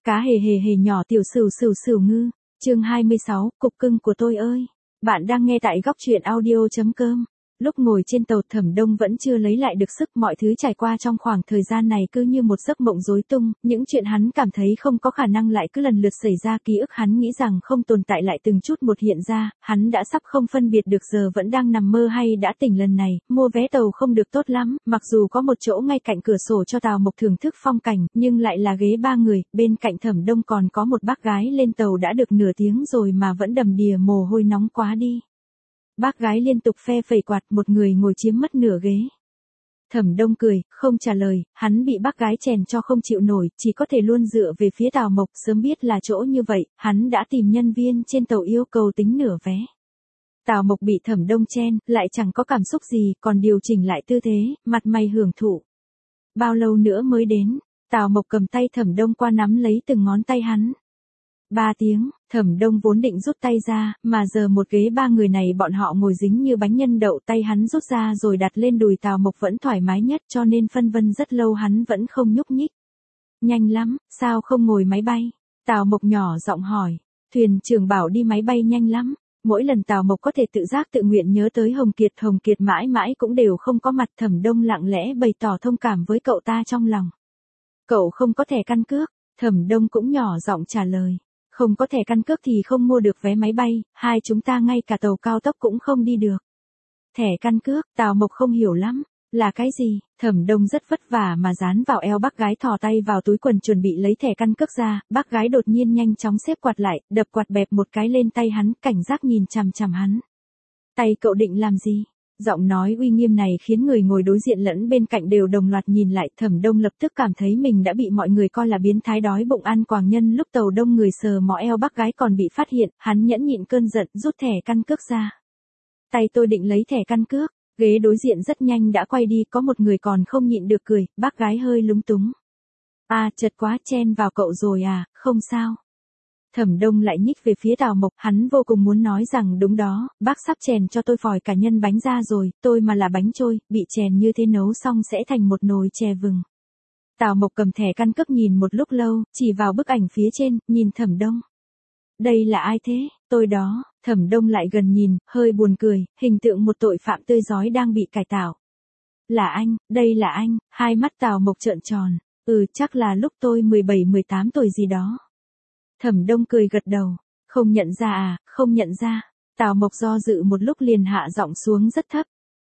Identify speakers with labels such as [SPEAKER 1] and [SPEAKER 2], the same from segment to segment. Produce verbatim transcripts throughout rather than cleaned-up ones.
[SPEAKER 1] Cá hề hề hề nhỏ tiểu sửu sửu sửu ngư. Chương hai mươi sáu, cục cưng của tôi ơi. Bạn đang nghe tại góc truyện audio chấm com. Lúc ngồi trên tàu, Thẩm Đông vẫn chưa lấy lại được sức, mọi thứ trải qua trong khoảng thời gian này cứ như một giấc mộng rối tung, những chuyện hắn cảm thấy không có khả năng lại cứ lần lượt xảy ra, ký ức hắn nghĩ rằng không tồn tại lại từng chút một hiện ra, hắn đã sắp không phân biệt được giờ vẫn đang nằm mơ hay đã tỉnh. Lần này, mua vé tàu không được tốt lắm, mặc dù có một chỗ ngay cạnh cửa sổ cho Tào Mộc thưởng thức phong cảnh, nhưng lại là ghế ba người, bên cạnh Thẩm Đông còn có một bác gái lên tàu đã được nửa tiếng rồi mà vẫn đầm đìa mồ hôi nóng quá đi. Bác gái liên tục phe phẩy quạt, một người ngồi chiếm mất nửa ghế. Thẩm Đông cười, không trả lời, hắn bị bác gái chèn cho không chịu nổi, chỉ có thể luôn dựa về phía Tào Mộc, sớm biết là chỗ như vậy, hắn đã tìm nhân viên trên tàu yêu cầu tính nửa vé. Tào Mộc bị Thẩm Đông chen, lại chẳng có cảm xúc gì, còn điều chỉnh lại tư thế, mặt mày hưởng thụ. Bao lâu nữa mới đến? Tào Mộc cầm tay Thẩm Đông qua nắm lấy từng ngón tay hắn. Ba tiếng, Thẩm Đông vốn định rút tay ra, mà giờ một ghế ba người này bọn họ ngồi dính như bánh nhân đậu, tay hắn rút ra rồi đặt lên đùi Tào Mộc vẫn thoải mái nhất, cho nên phân vân rất lâu hắn vẫn không nhúc nhích. Nhanh lắm, sao không ngồi máy bay? Tào Mộc nhỏ giọng hỏi. Thuyền trưởng bảo đi máy bay nhanh lắm. Mỗi lần Tào Mộc có thể tự giác tự nguyện nhớ tới Hồng Kiệt, Hồng Kiệt mãi mãi cũng đều không có mặt. Thẩm Đông lặng lẽ bày tỏ thông cảm với cậu ta trong lòng. Cậu không có thẻ căn cước? Thẩm Đông cũng nhỏ giọng trả lời. Không có thẻ căn cước thì không mua được vé máy bay, hai chúng ta ngay cả tàu cao tốc cũng không đi được. Thẻ căn cước, Tào Mộc không hiểu lắm, là cái gì? Thẩm Đông rất vất vả mà dán vào eo bác gái, thò tay vào túi quần chuẩn bị lấy thẻ căn cước ra, bác gái đột nhiên nhanh chóng xếp quạt lại, đập quạt bẹp một cái lên tay hắn, cảnh giác nhìn chằm chằm hắn. Tay cậu định làm gì? Giọng nói uy nghiêm này khiến người ngồi đối diện lẫn bên cạnh đều đồng loạt nhìn lại. Thẩm Đông lập tức cảm thấy mình đã bị mọi người coi là biến thái đói bụng ăn quàng. Nhân lúc tàu đông người sờ mó eo bác gái còn bị phát hiện, hắn nhẫn nhịn cơn giận, rút thẻ căn cước ra. Tay tôi định lấy thẻ căn cước, ghế đối diện rất nhanh đã quay đi, có một người còn không nhịn được cười, bác gái hơi lúng túng. À, chật quá, chen vào cậu rồi à, không sao. Thẩm Đông lại nhích về phía Tào Mộc, hắn vô cùng muốn nói rằng đúng đó, bác sắp chèn cho tôi phòi cả nhân bánh ra rồi, tôi mà là bánh trôi, bị chèn như thế nấu xong sẽ thành một nồi chè vừng. Tào Mộc cầm thẻ căn cước nhìn một lúc lâu, chỉ vào bức ảnh phía trên, nhìn Thẩm Đông. Đây là ai thế? Tôi đó. Thẩm Đông lại gần nhìn, hơi buồn cười, hình tượng một tội phạm tươi rói đang bị cải tạo. Là anh, đây là anh. Hai mắt Tào Mộc trợn tròn. Ừ, chắc là lúc tôi mười bảy mười tám tuổi gì đó. Thẩm Đông cười gật đầu. Không nhận ra à, không nhận ra. Tào Mộc do dự một lúc liền hạ giọng xuống rất thấp.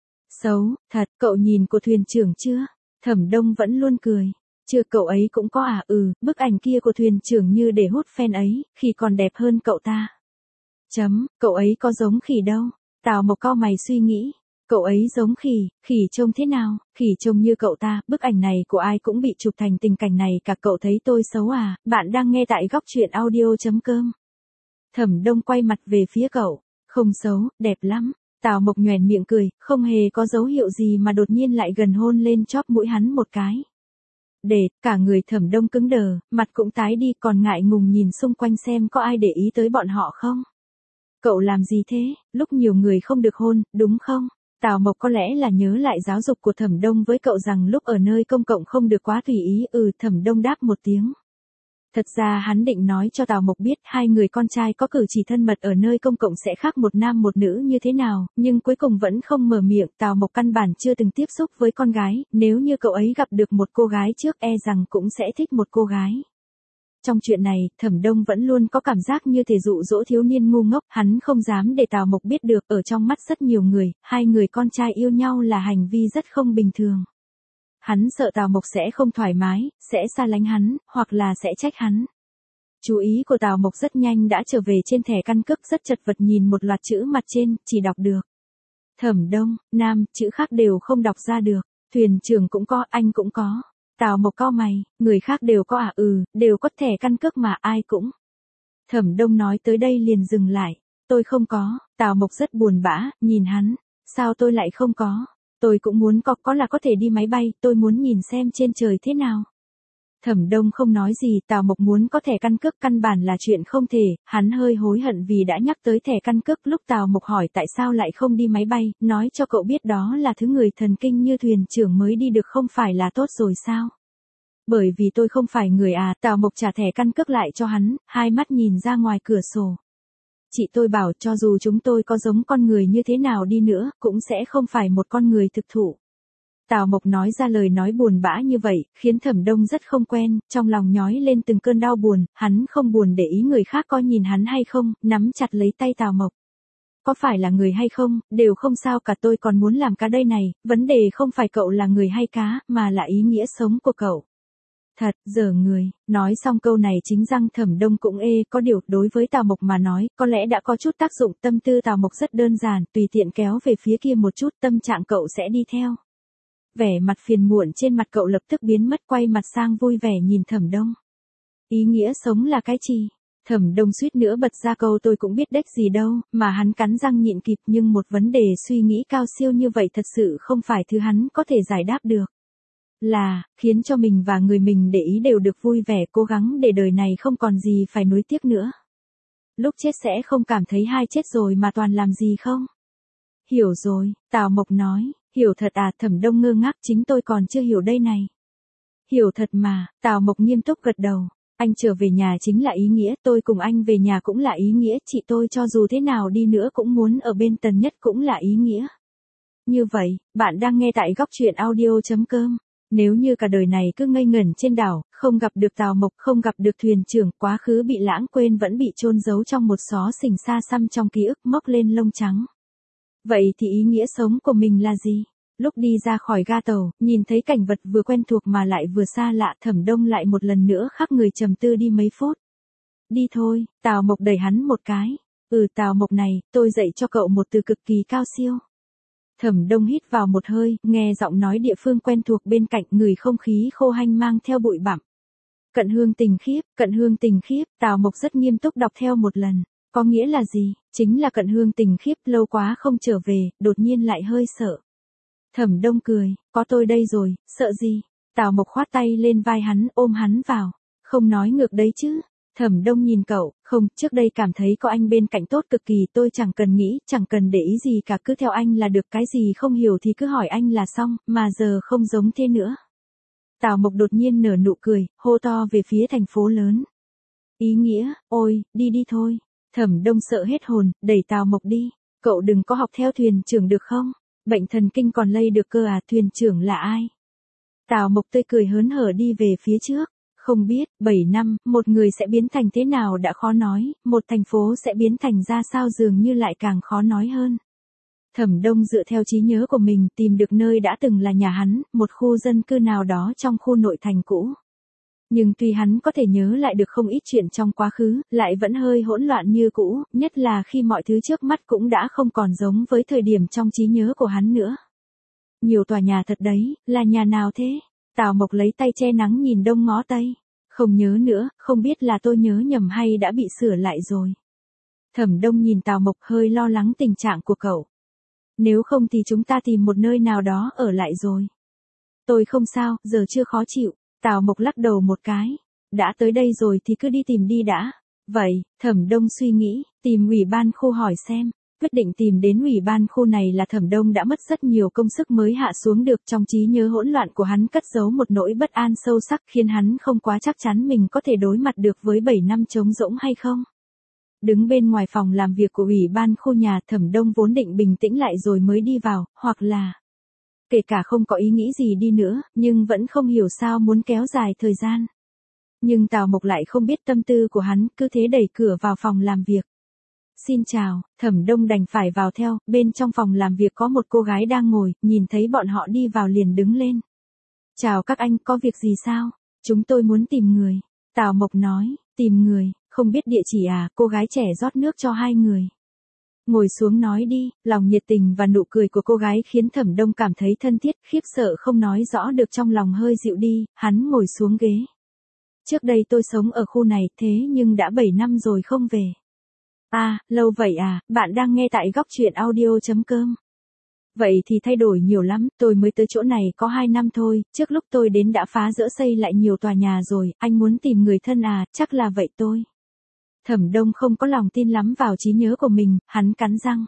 [SPEAKER 1] Xấu, thật, cậu nhìn của thuyền trưởng chưa? Thẩm Đông vẫn luôn cười. Chưa, cậu ấy cũng có à? Ừ, bức ảnh kia của thuyền trưởng như để hút fan ấy, khi còn đẹp hơn cậu ta. Chấm, cậu ấy có giống khỉ đâu. Tào Mộc cau mày suy nghĩ. Cậu ấy giống khỉ, khỉ trông thế nào? Khỉ trông như cậu ta, bức ảnh này của ai cũng bị chụp thành tình cảnh này cả. Cậu thấy tôi xấu à? Bạn đang nghe tại góc truyện audio chấm com. Thẩm Đông quay mặt về phía cậu. Không xấu, đẹp lắm. Tào Mộc nhoẻn miệng cười, không hề có dấu hiệu gì mà đột nhiên lại gần hôn lên chóp mũi hắn một cái. Để, cả người Thẩm Đông cứng đờ, mặt cũng tái đi, còn ngại ngùng nhìn xung quanh xem có ai để ý tới bọn họ không. Cậu làm gì thế, lúc nhiều người không được hôn, đúng không? Tào Mộc có lẽ là nhớ lại giáo dục của Thẩm Đông với cậu rằng lúc ở nơi công cộng không được quá tùy ý. Ừ, Thẩm Đông đáp một tiếng. Thật ra hắn định nói cho Tào Mộc biết hai người con trai có cử chỉ thân mật ở nơi công cộng sẽ khác một nam một nữ như thế nào, nhưng cuối cùng vẫn không mở miệng. Tào Mộc căn bản chưa từng tiếp xúc với con gái, nếu như cậu ấy gặp được một cô gái trước e rằng cũng sẽ thích một cô gái. Trong chuyện này, Thẩm Đông vẫn luôn có cảm giác như thể dụ dỗ thiếu niên ngu ngốc, hắn không dám để Tào Mộc biết được, ở trong mắt rất nhiều người, hai người con trai yêu nhau là hành vi rất không bình thường. Hắn sợ Tào Mộc sẽ không thoải mái, sẽ xa lánh hắn, hoặc là sẽ trách hắn. Chú ý của Tào Mộc rất nhanh đã trở về trên thẻ căn cước, rất chật vật nhìn một loạt chữ mặt trên, chỉ đọc được Thẩm Đông, nam, chữ khác đều không đọc ra được. Thuyền trưởng cũng có, anh cũng có. Tào Mộc cau mày, người khác đều có à? Ừ, đều có thẻ căn cước mà, ai cũng. Thẩm Đông nói tới đây liền dừng lại. Tôi không có. Tào Mộc rất buồn bã, nhìn hắn. Sao tôi lại không có? Tôi cũng muốn có, có là có thể đi máy bay, tôi muốn nhìn xem trên trời thế nào. Thẩm Đông không nói gì, Tào Mộc muốn có thẻ căn cước căn bản là chuyện không thể, hắn hơi hối hận vì đã nhắc tới thẻ căn cước. Lúc Tào Mộc hỏi tại sao lại không đi máy bay, nói cho cậu biết đó là thứ người thần kinh như thuyền trưởng mới đi được, không phải là tốt rồi sao? Bởi vì tôi không phải người à, Tào Mộc trả thẻ căn cước lại cho hắn, hai mắt nhìn ra ngoài cửa sổ. Chị tôi bảo cho dù chúng tôi có giống con người như thế nào đi nữa, cũng sẽ không phải một con người thực thụ. Tào Mộc nói ra lời nói buồn bã như vậy, khiến Thẩm Đông rất không quen, trong lòng nhói lên từng cơn đau buồn, hắn không buồn để ý người khác coi nhìn hắn hay không, nắm chặt lấy tay Tào Mộc. Có phải là người hay không, đều không sao cả, tôi còn muốn làm cá đây này, vấn đề không phải cậu là người hay cá, mà là ý nghĩa sống của cậu. Thật, dở người, nói xong câu này chính răng Thẩm Đông cũng ê, có điều, đối với Tào Mộc mà nói, có lẽ đã có chút tác dụng, tâm tư Tào Mộc rất đơn giản, tùy tiện kéo về phía kia một chút, tâm trạng cậu sẽ đi theo. Vẻ mặt phiền muộn trên mặt cậu lập tức biến mất, quay mặt sang vui vẻ nhìn Thẩm Đông. Ý nghĩa sống là cái gì? Thẩm Đông suýt nữa bật ra câu tôi cũng biết đếch gì đâu, mà hắn cắn răng nhịn kịp, nhưng một vấn đề suy nghĩ cao siêu như vậy thật sự không phải thứ hắn có thể giải đáp được. Là, khiến cho mình và người mình để ý đều được vui vẻ, cố gắng để đời này không còn gì phải nuối tiếc nữa. Lúc chết sẽ không cảm thấy hai chết rồi mà toàn làm gì không? Hiểu rồi, Tào Mộc nói, hiểu thật à? Thẩm Đông ngơ ngác, chính tôi còn chưa hiểu đây này. Hiểu thật mà, Tào Mộc nghiêm túc gật đầu. Anh trở về nhà chính là ý nghĩa, tôi cùng anh về nhà cũng là ý nghĩa, chị tôi cho dù thế nào đi nữa cũng muốn ở bên Tần Nhất cũng là ý nghĩa. Như vậy, bạn đang nghe tại góc truyện audio chấm com. Nếu như cả đời này cứ ngây ngẩn trên đảo, không gặp được Tào Mộc, không gặp được thuyền trưởng, quá khứ bị lãng quên vẫn bị chôn giấu trong một xó xỉnh xa xăm trong ký ức, móc lên lông trắng. Vậy thì ý nghĩa sống của mình là gì? Lúc đi ra khỏi ga tàu, nhìn thấy cảnh vật vừa quen thuộc mà lại vừa xa lạ, Thẩm Đông lại một lần nữa khắc người trầm tư đi mấy phút. Đi thôi, Tào Mộc đẩy hắn một cái. Ừ, Tào Mộc này, tôi dạy cho cậu một từ cực kỳ cao siêu. Thẩm Đông hít vào một hơi, nghe giọng nói địa phương quen thuộc bên cạnh, người không khí khô hanh mang theo bụi bặm. Cận hương tình khiếp, cận hương tình khiếp, Tào Mộc rất nghiêm túc đọc theo một lần. Có nghĩa là gì? Chính là cận hương tình khiếp, lâu quá không trở về, đột nhiên lại hơi sợ. Thẩm Đông cười, có tôi đây rồi, sợ gì? Tào Mộc khoát tay lên vai hắn, ôm hắn vào. Không nói ngược đấy chứ. Thẩm Đông nhìn cậu, không, trước đây cảm thấy có anh bên cạnh tốt cực kỳ, tôi chẳng cần nghĩ, chẳng cần để ý gì cả, cứ theo anh là được, cái gì không hiểu thì cứ hỏi anh là xong, mà giờ không giống thế nữa. Tào Mộc đột nhiên nở nụ cười, hô to về phía thành phố lớn. Ý nghĩa, ôi, đi đi thôi. Thẩm Đông sợ hết hồn, đẩy Tào Mộc đi. Cậu đừng có học theo thuyền trưởng được không? Bệnh thần kinh còn lây được cơ à? Thuyền trưởng là ai? Tào Mộc tươi cười hớn hở đi về phía trước. Không biết, bảy năm, một người sẽ biến thành thế nào đã khó nói, một thành phố sẽ biến thành ra sao dường như lại càng khó nói hơn. Thẩm Đông dựa theo trí nhớ của mình tìm được nơi đã từng là nhà hắn, một khu dân cư nào đó trong khu nội thành cũ. Nhưng tuy hắn có thể nhớ lại được không ít chuyện trong quá khứ, lại vẫn hơi hỗn loạn như cũ, nhất là khi mọi thứ trước mắt cũng đã không còn giống với thời điểm trong trí nhớ của hắn nữa. Nhiều tòa nhà thật đấy, là nhà nào thế? Tào Mộc lấy tay che nắng nhìn đông ngó tây. Không nhớ nữa, không biết là tôi nhớ nhầm hay đã bị sửa lại rồi. Thẩm Đông nhìn Tào Mộc hơi lo lắng tình trạng của cậu. Nếu không thì chúng ta tìm một nơi nào đó ở lại rồi. Tôi không sao, giờ chưa khó chịu. Tào Mộc lắc đầu một cái. Đã tới đây rồi thì cứ đi tìm đi đã. Vậy, Thẩm Đông suy nghĩ, tìm ủy ban khu hỏi xem. Quyết định tìm đến ủy ban khu này là Thẩm Đông đã mất rất nhiều công sức mới hạ xuống được, trong trí nhớ hỗn loạn của hắn cất giấu một nỗi bất an sâu sắc khiến hắn không quá chắc chắn mình có thể đối mặt được với bảy năm trống rỗng hay không. Đứng bên ngoài phòng làm việc của ủy ban khu nhà, Thẩm Đông vốn định bình tĩnh lại rồi mới đi vào, hoặc là kể cả không có ý nghĩ gì đi nữa, nhưng vẫn không hiểu sao muốn kéo dài thời gian. Nhưng Tào Mộc lại không biết tâm tư của hắn, cứ thế đẩy cửa vào phòng làm việc. Xin chào, Thẩm Đông đành phải vào theo, bên trong phòng làm việc có một cô gái đang ngồi, nhìn thấy bọn họ đi vào liền đứng lên. Chào các anh, có việc gì sao? Chúng tôi muốn tìm người. Tào Mộc nói, tìm người, không biết địa chỉ à? Cô gái trẻ rót nước cho hai người. Ngồi xuống nói đi, lòng nhiệt tình và nụ cười của cô gái khiến Thẩm Đông cảm thấy thân thiết, khiếp sợ không nói rõ được, trong lòng hơi dịu đi, hắn ngồi xuống ghế. Trước đây tôi sống ở khu này, thế nhưng đã bảy năm rồi không về. À, lâu vậy à, bạn đang nghe tại góc truyện audio chấm com. Vậy thì thay đổi nhiều lắm, tôi mới tới chỗ này có hai năm thôi, trước lúc tôi đến đã phá dỡ xây lại nhiều tòa nhà rồi, anh muốn tìm người thân à, chắc là vậy tôi. Thẩm Đông không có lòng tin lắm vào trí nhớ của mình, hắn cắn răng.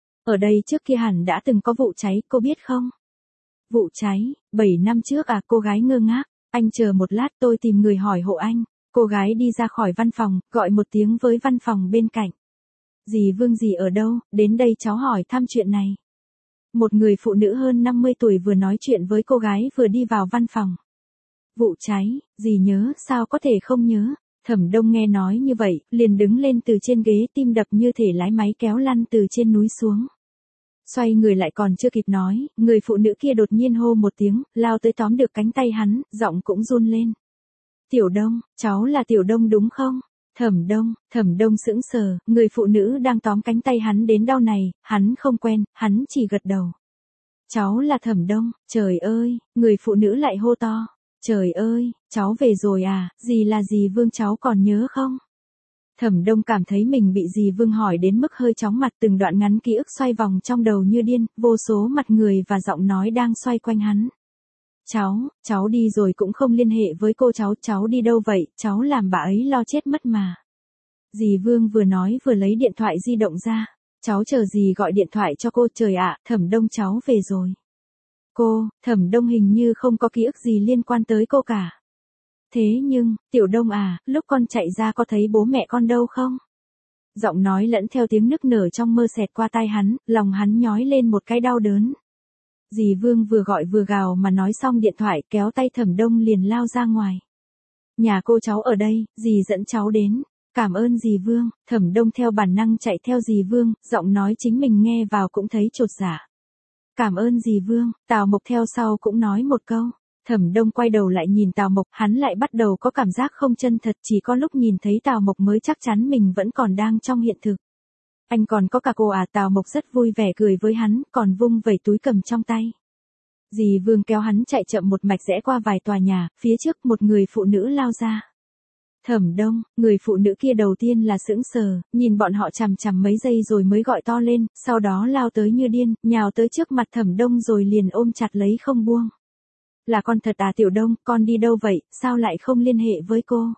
[SPEAKER 1] Ở đây trước kia hẳn đã từng có vụ cháy, cô biết không? Vụ cháy, bảy năm trước à? Cô gái ngơ ngác. Anh chờ một lát, tôi tìm người hỏi hộ anh. Cô gái đi ra khỏi văn phòng, gọi một tiếng với văn phòng bên cạnh. Dì Vương dì ở đâu, đến đây cháu hỏi thăm chuyện này. Một người phụ nữ hơn năm mươi tuổi vừa nói chuyện với cô gái vừa đi vào văn phòng. Vụ cháy, dì nhớ, sao có thể không nhớ. Thẩm Đông nghe nói như vậy, liền đứng lên từ trên ghế, tim đập như thể lái máy kéo lăn từ trên núi xuống. Xoay người lại còn chưa kịp nói, người phụ nữ kia đột nhiên hô một tiếng, lao tới tóm được cánh tay hắn, giọng cũng run lên. Tiểu Đông, cháu là Tiểu Đông đúng không? Thẩm Đông, Thẩm Đông sững sờ, người phụ nữ đang tóm cánh tay hắn đến đau này, hắn không quen, hắn chỉ gật đầu. Cháu là Thẩm Đông, trời ơi, người phụ nữ lại hô to. Trời ơi, cháu về rồi à, dì là dì Vương cháu còn nhớ không? Thẩm Đông cảm thấy mình bị dì Vương hỏi đến mức hơi chóng mặt, từng đoạn ngắn ký ức xoay vòng trong đầu như điên, vô số mặt người và giọng nói đang xoay quanh hắn. Cháu, cháu đi rồi cũng không liên hệ với cô cháu, cháu đi đâu vậy, cháu làm bà ấy lo chết mất mà. Dì Vương vừa nói vừa lấy điện thoại di động ra, cháu chờ dì gọi điện thoại cho cô, trời ạ, Thẩm Đông cháu về rồi. Cô, Thẩm Đông hình như không có ký ức gì liên quan tới cô cả. Thế nhưng, Tiểu Đông à, lúc con chạy ra có thấy bố mẹ con đâu không? Giọng nói lẫn theo tiếng nức nở trong mơ xẹt qua tai hắn, lòng hắn nhói lên một cái đau đớn. Dì Vương vừa gọi vừa gào mà nói xong điện thoại, kéo tay Thẩm Đông liền lao ra ngoài. Nhà cô cháu ở đây, dì dẫn cháu đến. Cảm ơn dì Vương. Thẩm Đông theo bản năng chạy theo dì Vương, giọng nói chính mình nghe vào cũng thấy chột dạ. Cảm ơn dì Vương. Tào Mộc theo sau cũng nói một câu. Thẩm Đông quay đầu lại nhìn Tào Mộc, hắn lại bắt đầu có cảm giác không chân thật, chỉ có lúc nhìn thấy Tào Mộc mới chắc chắn mình vẫn còn đang trong hiện thực. Anh còn có cả cô à? Tào Mộc rất vui vẻ cười với hắn, còn vung vẩy túi cầm trong tay. Dì Vương kéo hắn chạy chậm một mạch rẽ qua vài tòa nhà, phía trước một người phụ nữ lao ra. Thẩm Đông, người phụ nữ kia đầu tiên là sững sờ, nhìn bọn họ chằm chằm mấy giây rồi mới gọi to lên, sau đó lao tới như điên, nhào tới trước mặt Thẩm Đông rồi liền ôm chặt lấy không buông. Là con thật à Tiểu Đông, con đi đâu vậy, sao lại không liên hệ với cô?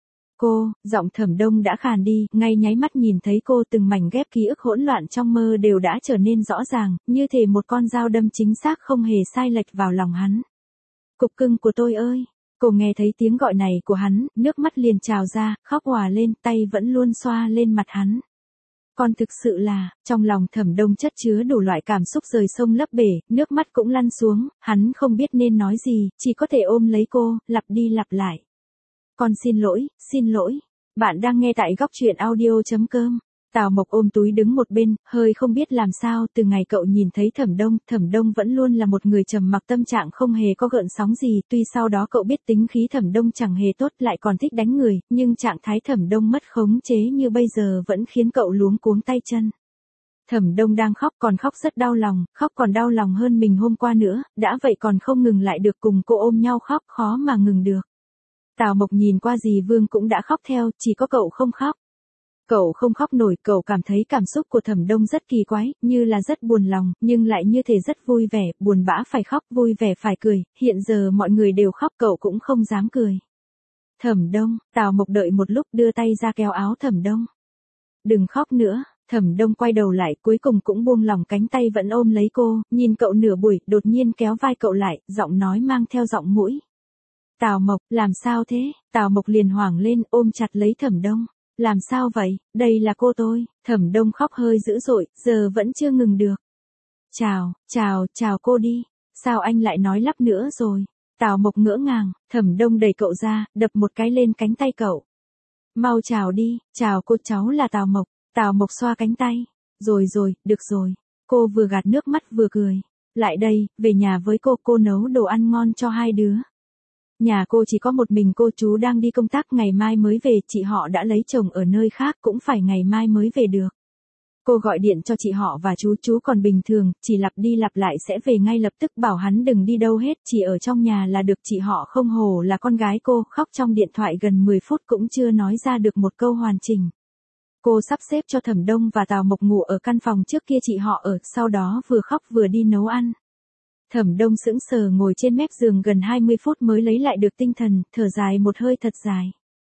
[SPEAKER 1] Cô, giọng Thẩm Đông đã khàn đi, ngay nháy mắt nhìn thấy cô, từng mảnh ghép ký ức hỗn loạn trong mơ đều đã trở nên rõ ràng, như thể một con dao đâm chính xác không hề sai lệch vào lòng hắn. Cục cưng của tôi ơi! Cô nghe thấy tiếng gọi này của hắn, nước mắt liền trào ra, khóc òa lên, tay vẫn luôn xoa lên mặt hắn. Con thực sự là, trong lòng Thẩm Đông chất chứa đủ loại cảm xúc rời sông lấp bể, nước mắt cũng lăn xuống, hắn không biết nên nói gì, chỉ có thể ôm lấy cô, lặp đi lặp lại. Con xin lỗi, xin lỗi. Bạn đang nghe tại góc truyện audio chấm com. Tào Mộc ôm túi đứng một bên, hơi không biết làm sao, từ ngày cậu nhìn thấy Thẩm Đông, Thẩm Đông vẫn luôn là một người trầm mặc, tâm trạng không hề có gợn sóng gì, tuy sau đó cậu biết tính khí Thẩm Đông chẳng hề tốt, lại còn thích đánh người, nhưng trạng thái Thẩm Đông mất khống chế như bây giờ vẫn khiến cậu luống cuống tay chân. Thẩm Đông đang khóc, còn khóc rất đau lòng, khóc còn đau lòng hơn mình hôm qua nữa, đã vậy còn không ngừng lại được, cùng cô ôm nhau khóc, khó mà ngừng được. Tào Mộc nhìn qua dì Vương cũng đã khóc theo, chỉ có cậu không khóc. Cậu không khóc nổi, cậu cảm thấy cảm xúc của Thẩm Đông rất kỳ quái, như là rất buồn lòng, nhưng lại như thể rất vui vẻ, buồn bã phải khóc, vui vẻ phải cười, hiện giờ mọi người đều khóc cậu cũng không dám cười. Thẩm Đông, Tào Mộc đợi một lúc đưa tay ra kéo áo Thẩm Đông. Đừng khóc nữa, Thẩm Đông quay đầu lại, cuối cùng cũng buông lỏng cánh tay vẫn ôm lấy cô, nhìn cậu nửa buổi, đột nhiên kéo vai cậu lại, giọng nói mang theo giọng mũi. Tào Mộc, làm sao thế? Tào Mộc liền hoảng lên, ôm chặt lấy Thẩm Đông. Làm sao vậy, đây là cô tôi. Thẩm Đông khóc hơi dữ dội, giờ vẫn chưa ngừng được. Chào, chào, chào cô đi. Sao anh lại nói lắp nữa rồi? Tào Mộc ngỡ ngàng, Thẩm Đông đẩy cậu ra, đập một cái lên cánh tay cậu. Mau chào đi, chào cô, cháu là Tào Mộc. Tào Mộc xoa cánh tay. Rồi rồi, được rồi. Cô vừa gạt nước mắt vừa cười. Lại đây, về nhà với cô, cô nấu đồ ăn ngon cho hai đứa. Nhà cô chỉ có một mình cô, chú đang đi công tác, ngày mai mới về, chị họ đã lấy chồng ở nơi khác, cũng phải ngày mai mới về được. Cô gọi điện cho chị họ và chú, chú còn bình thường, chỉ lặp đi lặp lại sẽ về ngay lập tức, bảo hắn đừng đi đâu hết, chỉ ở trong nhà là được. Chị họ không hổ là con gái cô, khóc trong điện thoại gần mười phút cũng chưa nói ra được một câu hoàn chỉnh. Cô sắp xếp cho Thẩm Đông và Tào Mộc ngủ ở căn phòng trước kia chị họ ở, sau đó vừa khóc vừa đi nấu ăn. Thẩm Đông sững sờ ngồi trên mép giường gần hai mươi phút mới lấy lại được tinh thần, thở dài một hơi thật dài.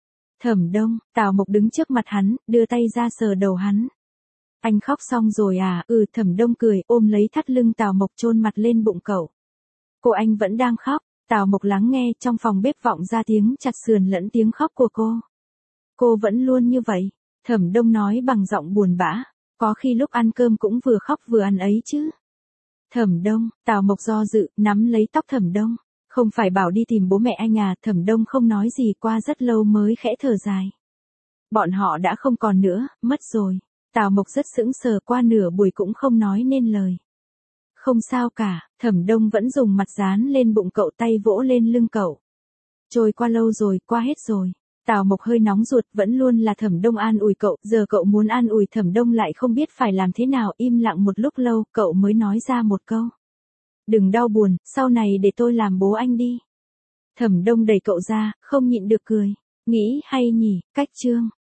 [SPEAKER 1] Thẩm Đông, Tào Mộc đứng trước mặt hắn, đưa tay ra sờ đầu hắn. Anh khóc xong rồi à? Ừ, Thẩm Đông cười, ôm lấy thắt lưng Tào Mộc chôn mặt lên bụng cậu. Cô anh vẫn đang khóc. Tào Mộc lắng nghe, trong phòng bếp vọng ra tiếng chặt sườn lẫn tiếng khóc của cô. Cô vẫn luôn như vậy, Thẩm Đông nói bằng giọng buồn bã, có khi lúc ăn cơm cũng vừa khóc vừa ăn ấy chứ. Thẩm Đông, Tào Mộc do dự, nắm lấy tóc Thẩm Đông, không phải bảo đi tìm bố mẹ anh à, Thẩm Đông không nói gì, qua rất lâu mới khẽ thở dài. Bọn họ đã không còn nữa, mất rồi. Tào Mộc rất sững sờ, qua nửa buổi cũng không nói nên lời. Không sao cả, Thẩm Đông vẫn dùng mặt dán lên bụng cậu, tay vỗ lên lưng cậu. Trôi qua lâu rồi, qua hết rồi. Tào Mộc hơi nóng ruột, vẫn luôn là Thẩm Đông an ủi cậu, giờ cậu muốn an ủi Thẩm Đông lại không biết phải làm thế nào, im lặng một lúc lâu, cậu mới nói ra một câu. Đừng đau buồn, sau này để tôi làm bố anh đi. Thẩm Đông đẩy cậu ra, không nhịn được cười. Nghĩ hay nhỉ, cách chương.